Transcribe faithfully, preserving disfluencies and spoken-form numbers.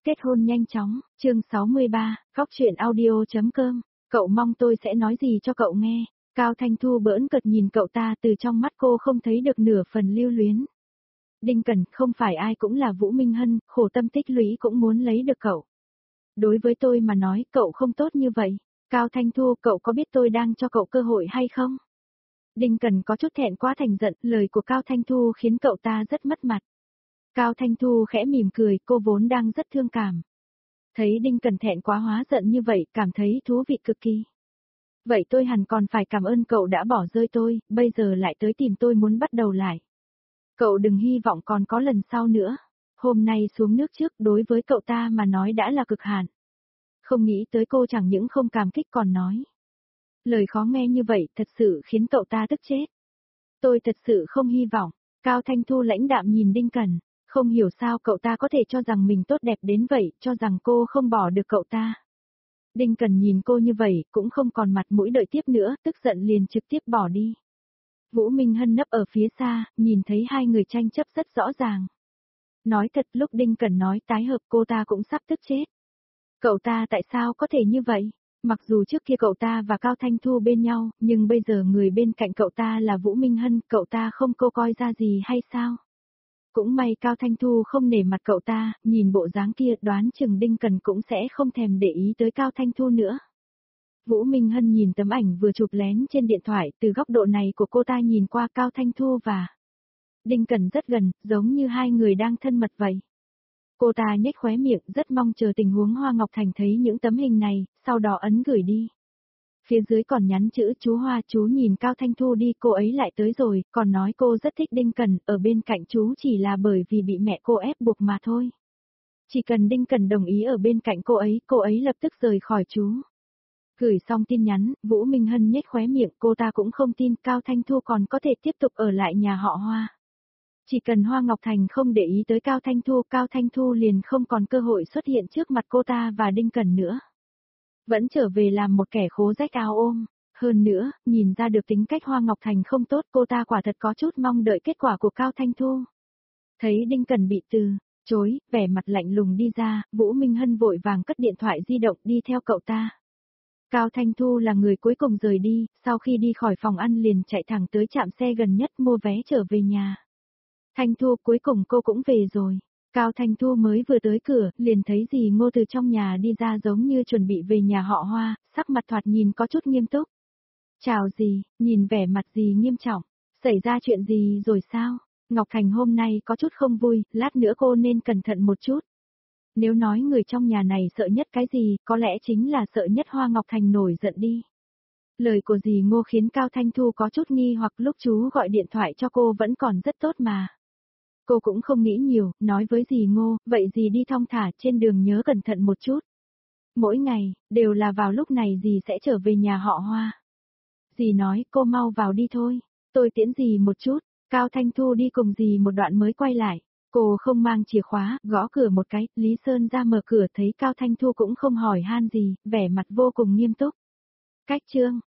kết hôn nhanh chóng, chương sáu mươi ba, góc truyện audio.com, cậu mong tôi sẽ nói gì cho cậu nghe. Cao Thanh Thu bỡn cợt nhìn cậu ta, từ trong mắt cô không thấy được nửa phần lưu luyến. Đinh Cẩn, không phải ai cũng là Vũ Minh Hân, khổ tâm tích lũy cũng muốn lấy được cậu. Đối với tôi mà nói, cậu không tốt như vậy. Cao Thanh Thu, cậu có biết tôi đang cho cậu cơ hội hay không? Đinh Cẩn có chút thẹn quá thành giận, lời của Cao Thanh Thu khiến cậu ta rất mất mặt. Cao Thanh Thu khẽ mỉm cười, cô vốn đang rất thương cảm. Thấy Đinh Cẩn thẹn quá hóa giận như vậy, cảm thấy thú vị cực kỳ. Vậy tôi hẳn còn phải cảm ơn cậu đã bỏ rơi tôi, bây giờ lại tới tìm tôi muốn bắt đầu lại. Cậu đừng hy vọng còn có lần sau nữa. Hôm nay xuống nước trước đối với cậu ta mà nói đã là cực hạn. Không nghĩ tới cô chẳng những không cảm kích còn nói. Lời khó nghe như vậy thật sự khiến cậu ta tức chết. Tôi thật sự không hy vọng. Cao Thanh Thu lãnh đạm nhìn Đinh Cẩn. Không hiểu sao cậu ta có thể cho rằng mình tốt đẹp đến vậy, cho rằng cô không bỏ được cậu ta. Đinh Cẩn nhìn cô như vậy, cũng không còn mặt mũi đợi tiếp nữa, tức giận liền trực tiếp bỏ đi. Vũ Minh Hân nấp ở phía xa, nhìn thấy hai người tranh chấp rất rõ ràng. Nói thật, lúc Đinh Cẩn nói tái hợp cô ta cũng sắp tức chết. Cậu ta tại sao có thể như vậy? Mặc dù trước kia cậu ta và Cao Thanh Thu bên nhau, nhưng bây giờ người bên cạnh cậu ta là Vũ Minh Hân, cậu ta không cô coi ra gì hay sao? Cũng may Cao Thanh Thu không nể mặt cậu ta, nhìn bộ dáng kia đoán chừng Đinh Cẩn cũng sẽ không thèm để ý tới Cao Thanh Thu nữa. Vũ Minh Hân nhìn tấm ảnh vừa chụp lén trên điện thoại, từ góc độ này của cô ta nhìn qua Cao Thanh Thu và Đinh Cẩn rất gần, giống như hai người đang thân mật vậy. Cô ta nhếch khóe miệng, rất mong chờ tình huống Hoa Ngọc Thành thấy những tấm hình này, sau đó ấn gửi đi. Phía dưới còn nhắn chữ chú Hoa, chú nhìn Cao Thanh Thu đi, cô ấy lại tới rồi, còn nói cô rất thích Đinh Cẩn, ở bên cạnh chú chỉ là bởi vì bị mẹ cô ép buộc mà thôi. Chỉ cần Đinh Cẩn đồng ý ở bên cạnh cô ấy, cô ấy lập tức rời khỏi chú. Gửi xong tin nhắn, Vũ Minh Hân nhếch khóe miệng, cô ta cũng không tin Cao Thanh Thu còn có thể tiếp tục ở lại nhà họ Hoa. Chỉ cần Hoa Ngọc Thành không để ý tới Cao Thanh Thu, Cao Thanh Thu liền không còn cơ hội xuất hiện trước mặt cô ta và Đinh Cẩn nữa. Vẫn trở về làm một kẻ khố rách áo ôm. Hơn nữa, nhìn ra được tính cách Hoa Ngọc Thành không tốt, cô ta quả thật có chút mong đợi kết quả của Cao Thanh Thu. Thấy Đinh Cẩn bị từ chối, vẻ mặt lạnh lùng đi ra, Vũ Minh Hân vội vàng cất điện thoại di động đi theo cậu ta. Cao Thanh Thu là người cuối cùng rời đi, sau khi đi khỏi phòng ăn liền chạy thẳng tới trạm xe gần nhất mua vé trở về nhà. Thanh Thu, cuối cùng cô cũng về rồi. Cao Thanh Thu mới vừa tới cửa, liền thấy dì Ngô từ trong nhà đi ra giống như chuẩn bị về nhà họ Hoa, sắc mặt thoạt nhìn có chút nghiêm túc. Chào dì, nhìn vẻ mặt dì nghiêm trọng, xảy ra chuyện gì rồi sao? Ngọc Thành hôm nay có chút không vui, lát nữa cô nên cẩn thận một chút. Nếu nói người trong nhà này sợ nhất cái gì, có lẽ chính là sợ nhất Hoa Ngọc Thành nổi giận đi. Lời của dì Ngô khiến Cao Thanh Thu có chút nghi hoặc lúc chú gọi điện thoại cho cô vẫn còn rất tốt mà. Cô cũng không nghĩ nhiều, nói với dì Ngô, vậy dì đi thong thả trên đường nhớ cẩn thận một chút. Mỗi ngày, đều là vào lúc này dì sẽ trở về nhà họ Hoa. Dì nói, cô mau vào đi thôi, tôi tiễn dì một chút. Cao Thanh Thu đi cùng dì một đoạn mới quay lại. Cô không mang chìa khóa, gõ cửa một cái, Lý Sơn ra mở cửa thấy Cao Thanh Thu cũng không hỏi han gì, vẻ mặt vô cùng nghiêm túc. Cách chương,